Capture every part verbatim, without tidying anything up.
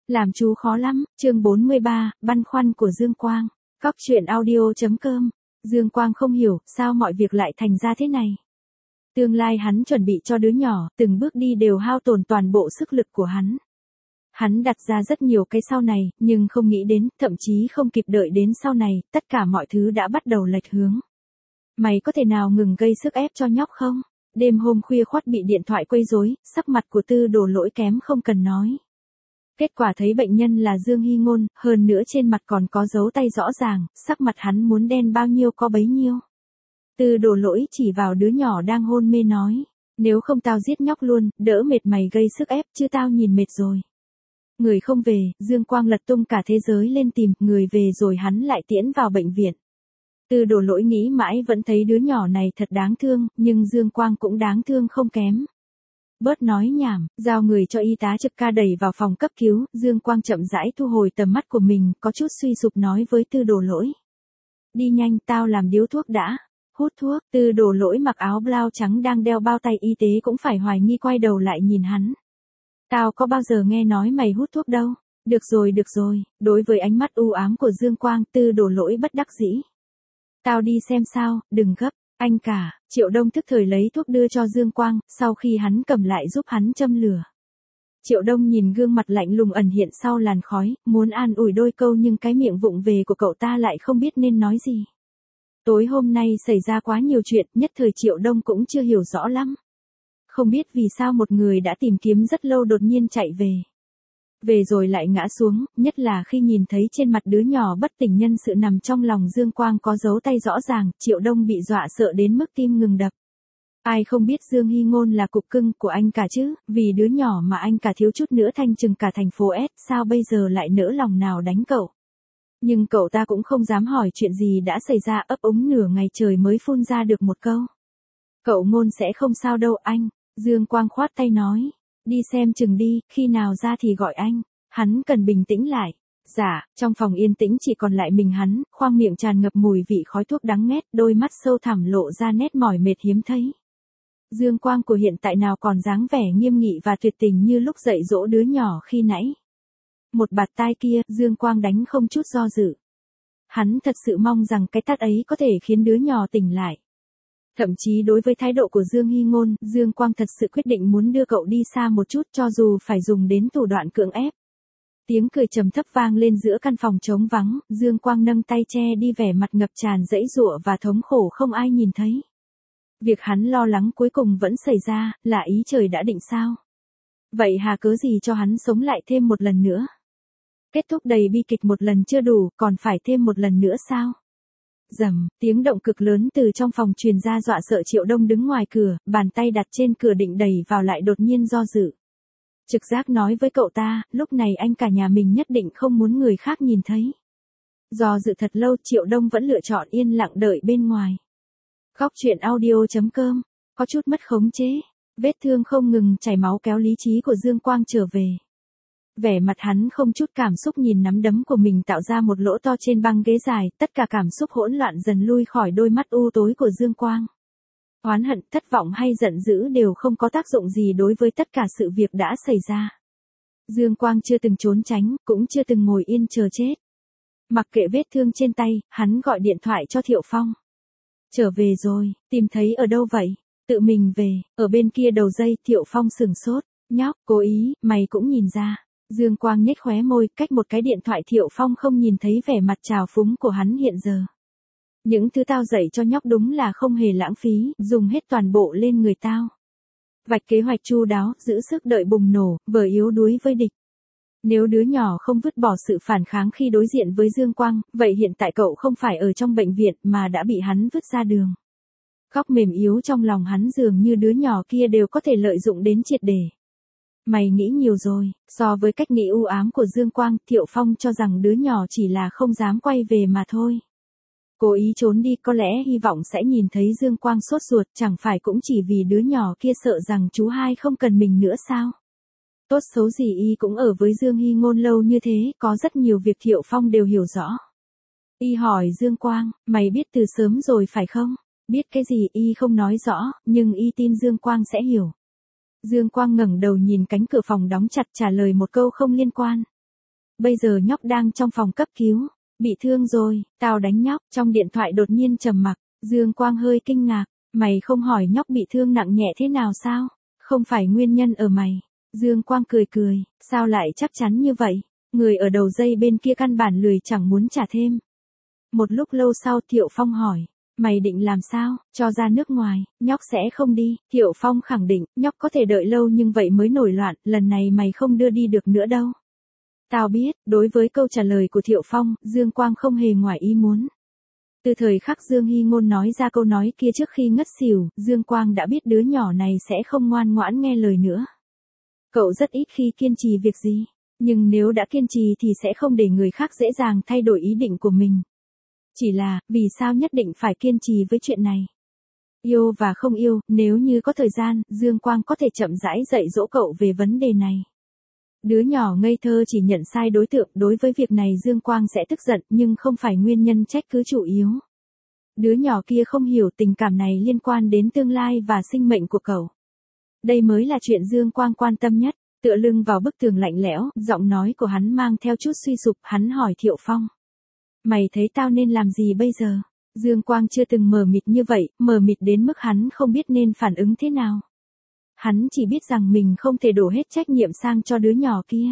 Làm chú khó lắm, chương bốn mươi ba, băn khoăn của Dương Quang. Cóc truyện audio.com. Dương Quang không hiểu, sao mọi việc lại thành ra thế này. Tương lai hắn chuẩn bị cho đứa nhỏ, từng bước đi đều hao tổn toàn bộ sức lực của hắn. Hắn đặt ra rất nhiều cái sau này, nhưng không nghĩ đến, thậm chí không kịp đợi đến sau này, tất cả mọi thứ đã bắt đầu lệch hướng. Mày có thể nào ngừng gây sức ép cho nhóc không? Đêm hôm khuya khoắt bị điện thoại quấy rối, sắc mặt của Tư Đồ Lỗi kém không cần nói. Kết quả thấy bệnh nhân là Dương Hy Ngôn, hơn nữa trên mặt còn có dấu tay rõ ràng, sắc mặt hắn muốn đen bao nhiêu có bấy nhiêu. Tư Đồ Lỗi chỉ vào đứa nhỏ đang hôn mê nói, nếu không tao giết nhóc luôn, đỡ mệt mày gây sức ép, chứ tao nhìn mệt rồi. Người không về, Dương Quang lật tung cả thế giới lên tìm, người về rồi hắn lại tiễn vào bệnh viện. Tư Đồ Lỗi nghĩ mãi vẫn thấy đứa nhỏ này thật đáng thương, nhưng Dương Quang cũng đáng thương không kém. Bớt nói nhảm, giao người cho y tá trực ca đẩy vào phòng cấp cứu, Dương Quang chậm rãi thu hồi tầm mắt của mình, có chút suy sụp nói với Tư Đồ Lỗi. Đi nhanh, tao làm điếu thuốc đã. Hút thuốc, Tư Đồ Lỗi mặc áo blau trắng đang đeo bao tay y tế cũng phải hoài nghi quay đầu lại nhìn hắn. Tao có bao giờ nghe nói mày hút thuốc đâu. Được rồi được rồi, đối với ánh mắt u ám của Dương Quang, Tư Đồ Lỗi bất đắc dĩ. Tao đi xem sao, đừng gấp. Anh cả, Triệu Đông thức thời lấy thuốc đưa cho Dương Quang, sau khi hắn cầm lại giúp hắn châm lửa. Triệu Đông nhìn gương mặt lạnh lùng ẩn hiện sau làn khói, muốn an ủi đôi câu nhưng cái miệng vụng về của cậu ta lại không biết nên nói gì. Tối hôm nay xảy ra quá nhiều chuyện, nhất thời Triệu Đông cũng chưa hiểu rõ lắm. Không biết vì sao một người đã tìm kiếm rất lâu đột nhiên chạy về. Về rồi lại ngã xuống, nhất là khi nhìn thấy trên mặt đứa nhỏ bất tỉnh nhân sự nằm trong lòng Dương Quang có dấu tay rõ ràng, Triệu Đông bị dọa sợ đến mức tim ngừng đập. Ai không biết Dương Hy Ngôn là cục cưng của anh cả chứ, vì đứa nhỏ mà anh cả thiếu chút nữa thanh trừng cả thành phố S, sao bây giờ lại nỡ lòng nào đánh cậu. Nhưng cậu ta cũng không dám hỏi chuyện gì đã xảy ra, ấp úng nửa ngày trời mới phun ra được một câu. Cậu Ngôn sẽ không sao đâu anh, Dương Quang khoát tay nói. Đi xem chừng đi, khi nào ra thì gọi anh. Hắn cần bình tĩnh lại. Dạ, trong phòng yên tĩnh chỉ còn lại mình hắn, khoang miệng tràn ngập mùi vị khói thuốc đắng nghét, đôi mắt sâu thẳm lộ ra nét mỏi mệt hiếm thấy. Dương Quang của hiện tại nào còn dáng vẻ nghiêm nghị và tuyệt tình như lúc dạy dỗ đứa nhỏ khi nãy. Một bạt tai kia, Dương Quang đánh không chút do dự. Hắn thật sự mong rằng cái tát ấy có thể khiến đứa nhỏ tỉnh lại. Thậm chí đối với thái độ của Dương Hy Ngôn, Dương Quang thật sự quyết định muốn đưa cậu đi xa một chút cho dù phải dùng đến thủ đoạn cưỡng ép. Tiếng cười trầm thấp vang lên giữa căn phòng trống vắng, Dương Quang nâng tay che đi vẻ mặt ngập tràn dãy giụa và thống khổ không ai nhìn thấy. Việc hắn lo lắng cuối cùng vẫn xảy ra, là ý trời đã định sao? Vậy hà cớ gì cho hắn sống lại thêm một lần nữa? Kết thúc đầy bi kịch một lần chưa đủ, còn phải thêm một lần nữa sao? Rầm, tiếng động cực lớn từ trong phòng truyền ra dọa sợ Triệu Đông đứng ngoài cửa, bàn tay đặt trên cửa định đẩy vào lại đột nhiên do dự. Trực giác nói với cậu ta, lúc này anh cả nhà mình nhất định không muốn người khác nhìn thấy. Do dự thật lâu, Triệu Đông vẫn lựa chọn yên lặng đợi bên ngoài. Cóc truyện audio.com, có chút mất khống chế, vết thương không ngừng chảy máu kéo lý trí của Dương Quang trở về. Vẻ mặt hắn không chút cảm xúc nhìn nắm đấm của mình tạo ra một lỗ to trên băng ghế dài, tất cả cảm xúc hỗn loạn dần lui khỏi đôi mắt u tối của Dương Quang. Oán hận, thất vọng hay giận dữ đều không có tác dụng gì đối với tất cả sự việc đã xảy ra. Dương Quang chưa từng trốn tránh, cũng chưa từng ngồi yên chờ chết. Mặc kệ vết thương trên tay, hắn gọi điện thoại cho Thiệu Phong. Trở về rồi, tìm thấy ở đâu vậy? Tự mình về, ở bên kia đầu dây. Thiệu Phong sừng sốt, nhóc, cố ý, mày cũng nhìn ra. Dương Quang nhếch khóe môi, cách một cái điện thoại Thiệu Phong không nhìn thấy vẻ mặt trào phúng của hắn hiện giờ. Những thứ tao dạy cho nhóc đúng là không hề lãng phí, dùng hết toàn bộ lên người tao. Vạch kế hoạch chu đáo, giữ sức đợi bùng nổ, vờ yếu đuối với địch. Nếu đứa nhỏ không vứt bỏ sự phản kháng khi đối diện với Dương Quang, vậy hiện tại cậu không phải ở trong bệnh viện mà đã bị hắn vứt ra đường. Góc mềm yếu trong lòng hắn dường như đứa nhỏ kia đều có thể lợi dụng đến triệt để. Mày nghĩ nhiều rồi, so với cách nghĩ u ám của Dương Quang, Thiệu Phong cho rằng đứa nhỏ chỉ là không dám quay về mà thôi. Cố ý trốn đi có lẽ hy vọng sẽ nhìn thấy Dương Quang sốt ruột, chẳng phải cũng chỉ vì đứa nhỏ kia sợ rằng chú hai không cần mình nữa sao? Tốt xấu gì y cũng ở với Dương Hy Ngôn lâu như thế, có rất nhiều việc Thiệu Phong đều hiểu rõ. Y hỏi Dương Quang, mày biết từ sớm rồi phải không? Biết cái gì y không nói rõ, nhưng y tin Dương Quang sẽ hiểu. Dương Quang ngẩng đầu nhìn cánh cửa phòng đóng chặt trả lời một câu không liên quan. bây giờ nhóc đang trong phòng cấp cứu. Bị thương rồi, tao đánh nhóc. Trong điện thoại đột nhiên trầm mặc, Dương Quang hơi kinh ngạc. Mày không hỏi nhóc bị thương nặng nhẹ thế nào sao? Không phải nguyên nhân ở mày. Dương Quang cười cười, sao lại chắc chắn như vậy? Người ở đầu dây bên kia căn bản lười chẳng muốn trả thêm. Một lúc lâu sau Thiệu Phong hỏi, mày định làm sao, cho ra nước ngoài, nhóc sẽ không đi. Thiệu Phong khẳng định, nhóc có thể đợi lâu nhưng vậy mới nổi loạn, lần này mày không đưa đi được nữa đâu. Tao biết, đối với câu trả lời của Thiệu Phong, Dương Quang không hề ngoài ý muốn. Từ thời khắc Dương Hy Ngôn nói ra câu nói kia trước khi ngất xỉu, Dương Quang đã biết đứa nhỏ này sẽ không ngoan ngoãn nghe lời nữa. Cậu rất ít khi kiên trì việc gì, nhưng nếu đã kiên trì thì sẽ không để người khác dễ dàng thay đổi ý định của mình. Chỉ là, vì sao nhất định phải kiên trì với chuyện này? Yêu và không yêu, nếu như có thời gian, Dương Quang có thể chậm rãi dạy dỗ cậu về vấn đề này. Đứa nhỏ ngây thơ chỉ nhận sai đối tượng, đối với việc này Dương Quang sẽ tức giận nhưng không phải nguyên nhân trách cứ chủ yếu. Đứa nhỏ kia không hiểu tình cảm này liên quan đến tương lai và sinh mệnh của cậu. Đây mới là chuyện Dương Quang quan tâm nhất. Tựa lưng vào bức tường lạnh lẽo, giọng nói của hắn mang theo chút suy sụp, hắn hỏi Thiệu Phong. Mày thấy tao nên làm gì bây giờ? Dương Quang chưa từng mờ mịt như vậy, mờ mịt đến mức hắn không biết nên phản ứng thế nào. Hắn chỉ biết rằng mình không thể đổ hết trách nhiệm sang cho đứa nhỏ kia.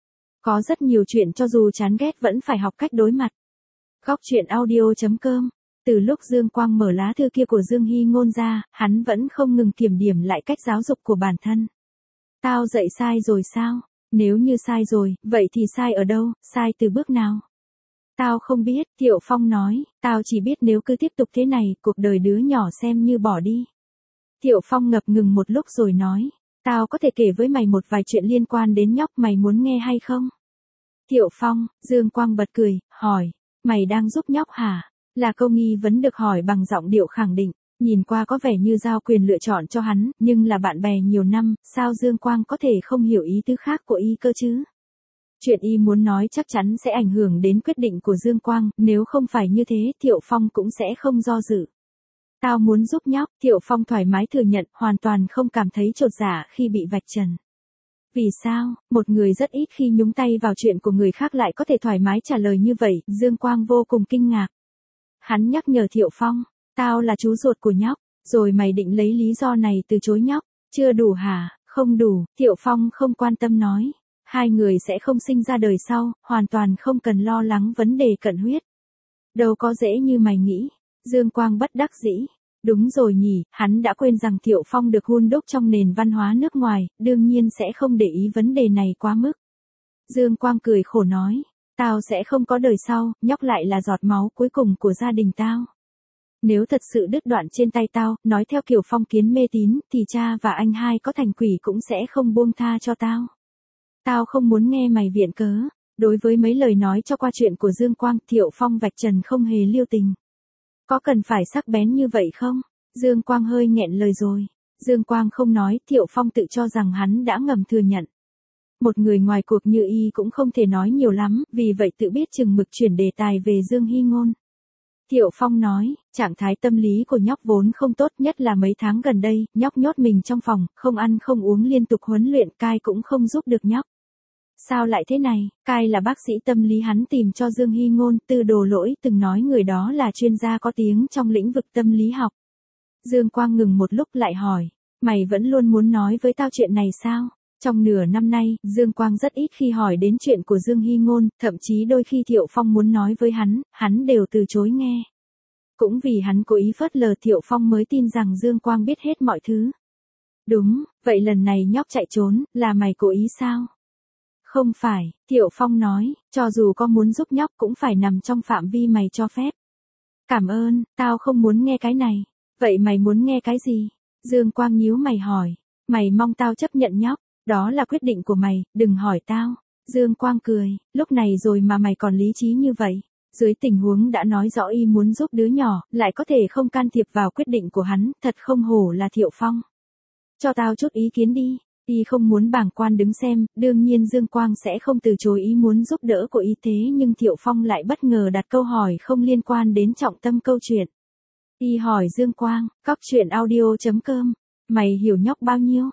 Có rất nhiều chuyện cho dù chán ghét vẫn phải học cách đối mặt. Góc truyện audio chấm com. Từ lúc Dương Quang mở lá thư kia của Dương Hy Ngôn ra, hắn vẫn không ngừng kiểm điểm lại cách giáo dục của bản thân. Tao dạy sai rồi sao? Nếu như sai rồi, vậy thì sai ở đâu, sai từ bước nào? Tao không biết, Thiệu Phong nói, tao chỉ biết nếu cứ tiếp tục thế này, cuộc đời đứa nhỏ xem như bỏ đi. Thiệu Phong ngập ngừng một lúc rồi nói, tao có thể kể với mày một vài chuyện liên quan đến nhóc, mày muốn nghe hay không? Thiệu Phong, Dương Quang bật cười, hỏi, mày đang giúp nhóc hả? Là câu nghi vấn được hỏi bằng giọng điệu khẳng định, nhìn qua có vẻ như giao quyền lựa chọn cho hắn, nhưng là bạn bè nhiều năm, sao Dương Quang có thể không hiểu ý tứ khác của y cơ chứ? Chuyện y muốn nói chắc chắn sẽ ảnh hưởng đến quyết định của Dương Quang, nếu không phải như thế, Thiệu Phong cũng sẽ không do dự. Tao muốn giúp nhóc, Thiệu Phong thoải mái thừa nhận, hoàn toàn không cảm thấy chột dạ khi bị vạch trần. Vì sao, một người rất ít khi nhúng tay vào chuyện của người khác lại có thể thoải mái trả lời như vậy, Dương Quang vô cùng kinh ngạc. Hắn nhắc nhở Thiệu Phong, tao là chú ruột của nhóc, rồi mày định lấy lý do này từ chối nhóc, chưa đủ hả? Không đủ, Thiệu Phong không quan tâm nói. Hai người sẽ không sinh ra đời sau, hoàn toàn không cần lo lắng vấn đề cận huyết. Đâu có dễ như mày nghĩ. Dương Quang bất đắc dĩ. Đúng rồi nhỉ, hắn đã quên rằng Thiệu Phong được hun đúc trong nền văn hóa nước ngoài, đương nhiên sẽ không để ý vấn đề này quá mức. Dương Quang cười khổ nói, tao sẽ không có đời sau, nhóc lại là giọt máu cuối cùng của gia đình tao. Nếu thật sự đứt đoạn trên tay tao, nói theo kiểu phong kiến mê tín, thì cha và anh hai có thành quỷ cũng sẽ không buông tha cho tao. Tao không muốn nghe mày viện cớ. Đối với mấy lời nói cho qua chuyện của Dương Quang, Thiệu Phong vạch trần không hề lưu tình. Có cần phải sắc bén như vậy không? Dương Quang hơi nghẹn lời rồi. Dương Quang không nói, Thiệu Phong tự cho rằng hắn đã ngầm thừa nhận. Một người ngoài cuộc như y cũng không thể nói nhiều lắm, vì vậy tự biết chừng mực chuyển đề tài về Dương Hy Ngôn. Thiệu Phong nói, trạng thái tâm lý của nhóc vốn không tốt, nhất là mấy tháng gần đây, nhóc nhốt mình trong phòng, không ăn không uống liên tục huấn luyện, cai cũng không giúp được nhóc. Sao lại thế này? Cai là bác sĩ tâm lý hắn tìm cho Dương Hy Ngôn, Tư Đồ Lỗi từng nói người đó là chuyên gia có tiếng trong lĩnh vực tâm lý học. Dương Quang ngừng một lúc lại hỏi, mày vẫn luôn muốn nói với tao chuyện này sao? Trong nửa năm nay, Dương Quang rất ít khi hỏi đến chuyện của Dương Hy Ngôn, thậm chí đôi khi Thiệu Phong muốn nói với hắn, hắn đều từ chối nghe. Cũng vì hắn cố ý phớt lờ Thiệu Phong mới tin rằng Dương Quang biết hết mọi thứ. Đúng, vậy lần này nhóc chạy trốn, là mày cố ý sao? Không phải, Thiệu Phong nói, cho dù có muốn giúp nhóc cũng phải nằm trong phạm vi mày cho phép. Cảm ơn, tao không muốn nghe cái này. Vậy mày muốn nghe cái gì? Dương Quang nhíu mày hỏi, mày mong tao chấp nhận nhóc, đó là quyết định của mày, đừng hỏi tao. Dương Quang cười, lúc này rồi mà mày còn lý trí như vậy. Dưới tình huống đã nói rõ y muốn giúp đứa nhỏ, lại có thể không can thiệp vào quyết định của hắn, thật không hổ là Thiệu Phong. Cho tao chút ý kiến đi. Y không muốn bàng quan đứng xem, đương nhiên Dương Quang sẽ không từ chối ý muốn giúp đỡ của y, thế nhưng Thiệu Phong lại bất ngờ đặt câu hỏi không liên quan đến trọng tâm câu chuyện. Y hỏi Dương Quang, góc truyện audio chấm com, mày hiểu nhóc bao nhiêu?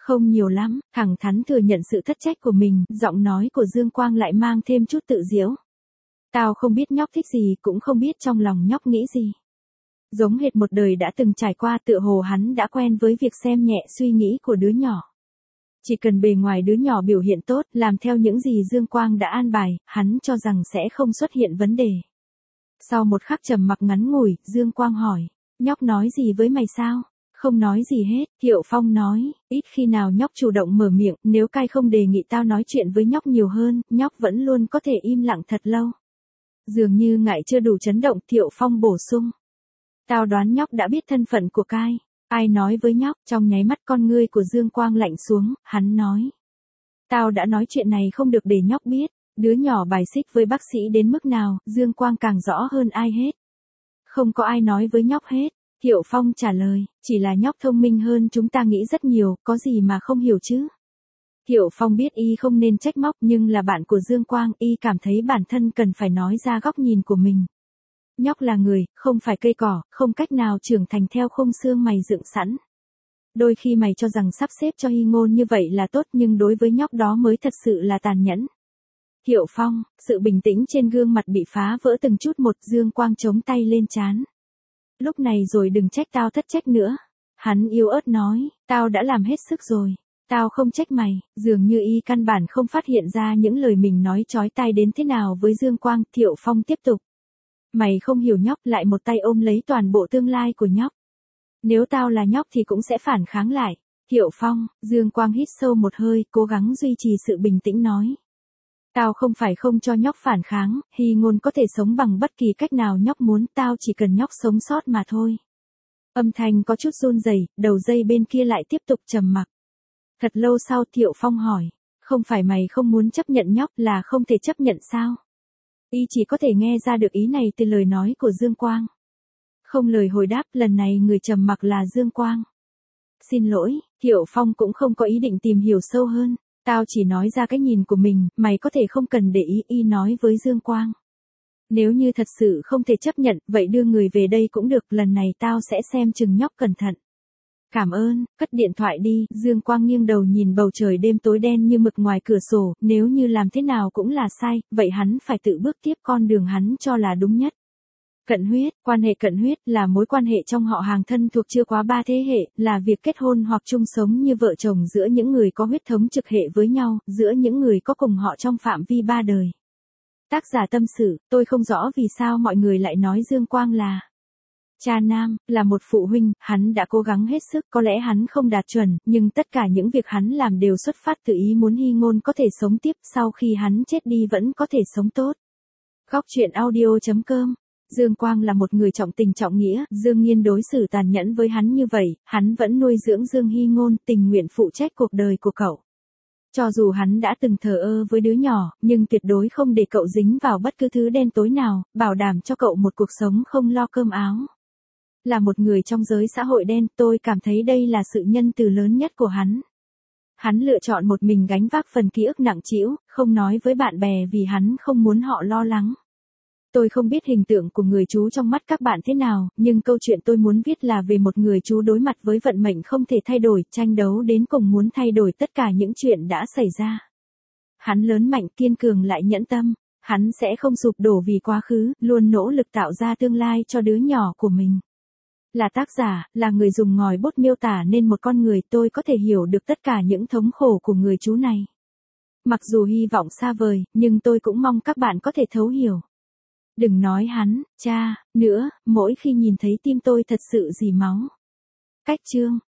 Không nhiều lắm, thẳng thắn thừa nhận sự thất trách của mình, giọng nói của Dương Quang lại mang thêm chút tự giễu. Tao không biết nhóc thích gì, cũng không biết trong lòng nhóc nghĩ gì. Giống hệt một đời đã từng trải qua, tựa hồ hắn đã quen với việc xem nhẹ suy nghĩ của đứa nhỏ. Chỉ cần bề ngoài đứa nhỏ biểu hiện tốt, làm theo những gì Dương Quang đã an bài, hắn cho rằng sẽ không xuất hiện vấn đề. Sau một khắc trầm mặc ngắn ngủi, Dương Quang hỏi, nhóc nói gì với mày sao? Không nói gì hết, Thiệu Phong nói, ít khi nào nhóc chủ động mở miệng, nếu cai không đề nghị tao nói chuyện với nhóc nhiều hơn, nhóc vẫn luôn có thể im lặng thật lâu. Dường như ngại chưa đủ chấn động, Thiệu Phong bổ sung. Tao đoán nhóc đã biết thân phận của cai. Ai nói với nhóc? Trong nháy mắt con ngươi của Dương Quang lạnh xuống, hắn nói. Tao đã nói chuyện này không được để nhóc biết. Đứa nhỏ bài xích với bác sĩ đến mức nào, Dương Quang càng rõ hơn ai hết. Không có ai nói với nhóc hết. Thiệu Phong trả lời, chỉ là nhóc thông minh hơn chúng ta nghĩ rất nhiều, có gì mà không hiểu chứ. Thiệu Phong biết y không nên trách móc nhưng là bạn của Dương Quang, y cảm thấy bản thân cần phải nói ra góc nhìn của mình. Nhóc là người, không phải cây cỏ, không cách nào trưởng thành theo khung xương mày dựng sẵn. Đôi khi mày cho rằng sắp xếp cho Hy Ngôn như vậy là tốt nhưng đối với nhóc đó mới thật sự là tàn nhẫn. Thiệu Phong, sự bình tĩnh trên gương mặt bị phá vỡ từng chút một, Dương Quang chống tay lên trán. Lúc này rồi đừng trách tao thất trách nữa. Hắn yếu ớt nói, tao đã làm hết sức rồi. Tao không trách mày, dường như y căn bản không phát hiện ra những lời mình nói chói tai đến thế nào với Dương Quang. Thiệu Phong tiếp tục. Mày không hiểu nhóc, lại một tay ôm lấy toàn bộ tương lai của nhóc. Nếu tao là nhóc thì cũng sẽ phản kháng lại. Thiệu Phong, Dương Quang hít sâu một hơi, cố gắng duy trì sự bình tĩnh nói. Tao không phải không cho nhóc phản kháng, Hy Ngôn có thể sống bằng bất kỳ cách nào nhóc muốn, tao chỉ cần nhóc sống sót mà thôi. Âm thanh có chút run rẩy, đầu dây bên kia lại tiếp tục trầm mặc. Thật lâu sau Thiệu Phong hỏi, không phải mày không muốn chấp nhận nhóc là không thể chấp nhận sao? Y chỉ có thể nghe ra được ý này từ lời nói của Dương Quang. Không lời hồi đáp, lần này người trầm mặc là Dương Quang. Xin lỗi, Thiệu Phong cũng không có ý định tìm hiểu sâu hơn. Tao chỉ nói ra cái nhìn của mình, mày có thể không cần để ý, y nói với Dương Quang. Nếu như thật sự không thể chấp nhận, vậy đưa người về đây cũng được, lần này tao sẽ xem chừng nhóc cẩn thận. Cảm ơn, cất điện thoại đi, Dương Quang nghiêng đầu nhìn bầu trời đêm tối đen như mực ngoài cửa sổ, nếu như làm thế nào cũng là sai, vậy hắn phải tự bước tiếp con đường hắn cho là đúng nhất. Cận huyết, quan hệ cận huyết là mối quan hệ trong họ hàng thân thuộc chưa quá ba thế hệ, là việc kết hôn hoặc chung sống như vợ chồng giữa những người có huyết thống trực hệ với nhau, giữa những người có cùng họ trong phạm vi ba đời. Tác giả tâm sự, tôi không rõ vì sao mọi người lại nói Dương Quang là cha nam, là một phụ huynh, hắn đã cố gắng hết sức, có lẽ hắn không đạt chuẩn, nhưng tất cả những việc hắn làm đều xuất phát từ ý muốn Hy Ngôn có thể sống tiếp, sau khi hắn chết đi vẫn có thể sống tốt. Góc truyện audio chấm com. Dương Quang là một người trọng tình trọng nghĩa, Dương Nghiên đối xử tàn nhẫn với hắn như vậy, hắn vẫn nuôi dưỡng Dương Hy Ngôn, tình nguyện phụ trách cuộc đời của cậu. Cho dù hắn đã từng thờ ơ với đứa nhỏ, nhưng tuyệt đối không để cậu dính vào bất cứ thứ đen tối nào, bảo đảm cho cậu một cuộc sống không lo cơm áo. Là một người trong giới xã hội đen, tôi cảm thấy đây là sự nhân từ lớn nhất của hắn. Hắn lựa chọn một mình gánh vác phần ký ức nặng trĩu, không nói với bạn bè vì hắn không muốn họ lo lắng. Tôi không biết hình tượng của người chú trong mắt các bạn thế nào, nhưng câu chuyện tôi muốn viết là về một người chú đối mặt với vận mệnh không thể thay đổi, tranh đấu đến cùng muốn thay đổi tất cả những chuyện đã xảy ra. Hắn lớn mạnh, kiên cường lại nhẫn tâm, hắn sẽ không sụp đổ vì quá khứ, luôn nỗ lực tạo ra tương lai cho đứa nhỏ của mình. Là tác giả, là người dùng ngòi bút miêu tả nên một con người, tôi có thể hiểu được tất cả những thống khổ của người chú này. Mặc dù hy vọng xa vời, nhưng tôi cũng mong các bạn có thể thấu hiểu. Đừng nói hắn, cha, nữa, mỗi khi nhìn thấy tim tôi thật sự rỉ máu. Cách chương.